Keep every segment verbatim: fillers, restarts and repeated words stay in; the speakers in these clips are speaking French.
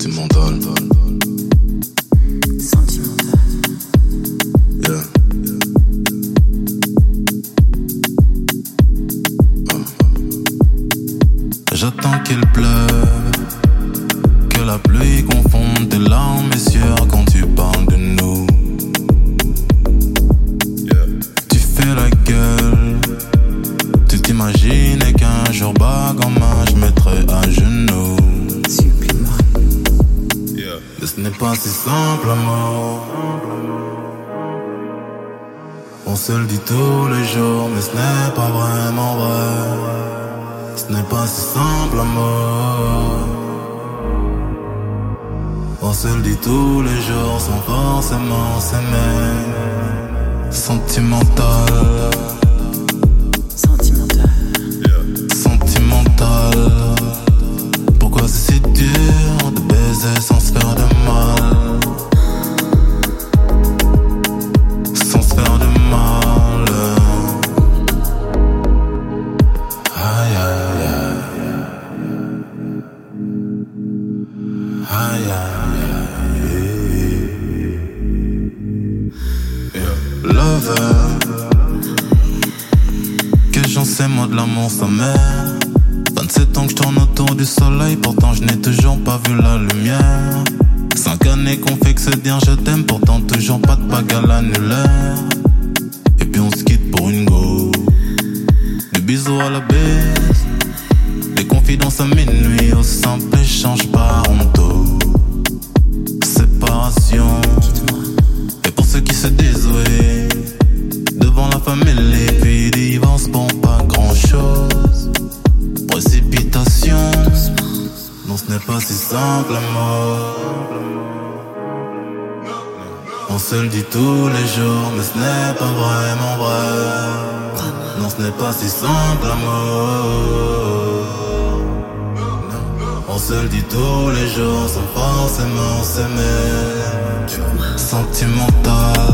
Sentimental. Sentimental. Yeah. Oh. J'attends qu'il pleuve, que la pluie confonde tes larmes, mes sueurs quand tu parles de nous. Yeah. Tu fais la gueule, tu t'imaginais qu'un jour bague en main je mettrais à genoux. Mais ce n'est pas si simple, amour. On se le dit tous les jours, mais ce n'est pas vraiment vrai. Ce n'est pas si simple, amour. On se le dit tous les jours sans forcément s'aimer. Sentimental. Sentimental. Sentimental. Pourquoi c'est si dur de baiser sans se faire de mal? Sans se faire de mal. Aïe aïe aïe. Aïe aïe aïe. Yeah. Lover. Que j'en sais moi de l'amour sa mère. vingt-sept ans que je tourne autour du soleil, pourtant je n'ai toujours pas vu la lumière. Cinq années qu'on fait que se dire je t'aime, pourtant toujours pas de bague à l'annulaire. Et puis on se quitte pour une go. Des bisous à la baisse, des confidences à minuit, au simple échange parental. Séparation. Et pour ceux qui se disent oui, devant la famille, puis divorce pour pas grand chose. Précipitation. Non, ce n'est pas si simple, amour. On se le dit tous les jours, mais ce n'est pas vraiment vrai. Non, ce n'est pas si simple, amour. On se le dit tous les jours sans forcément s'aimer. Sentimental.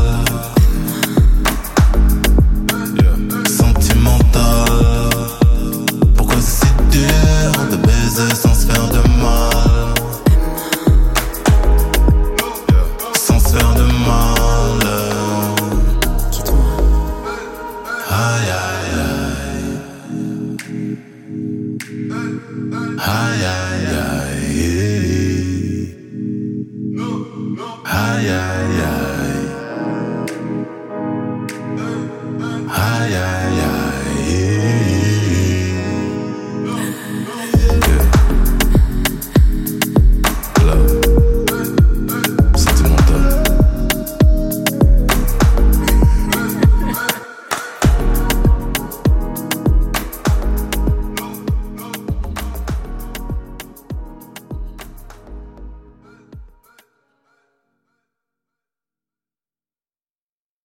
De baiser sans se faire de mal. Sans se faire de mal. Aïe aïe aïe. Aïe aïe aïe.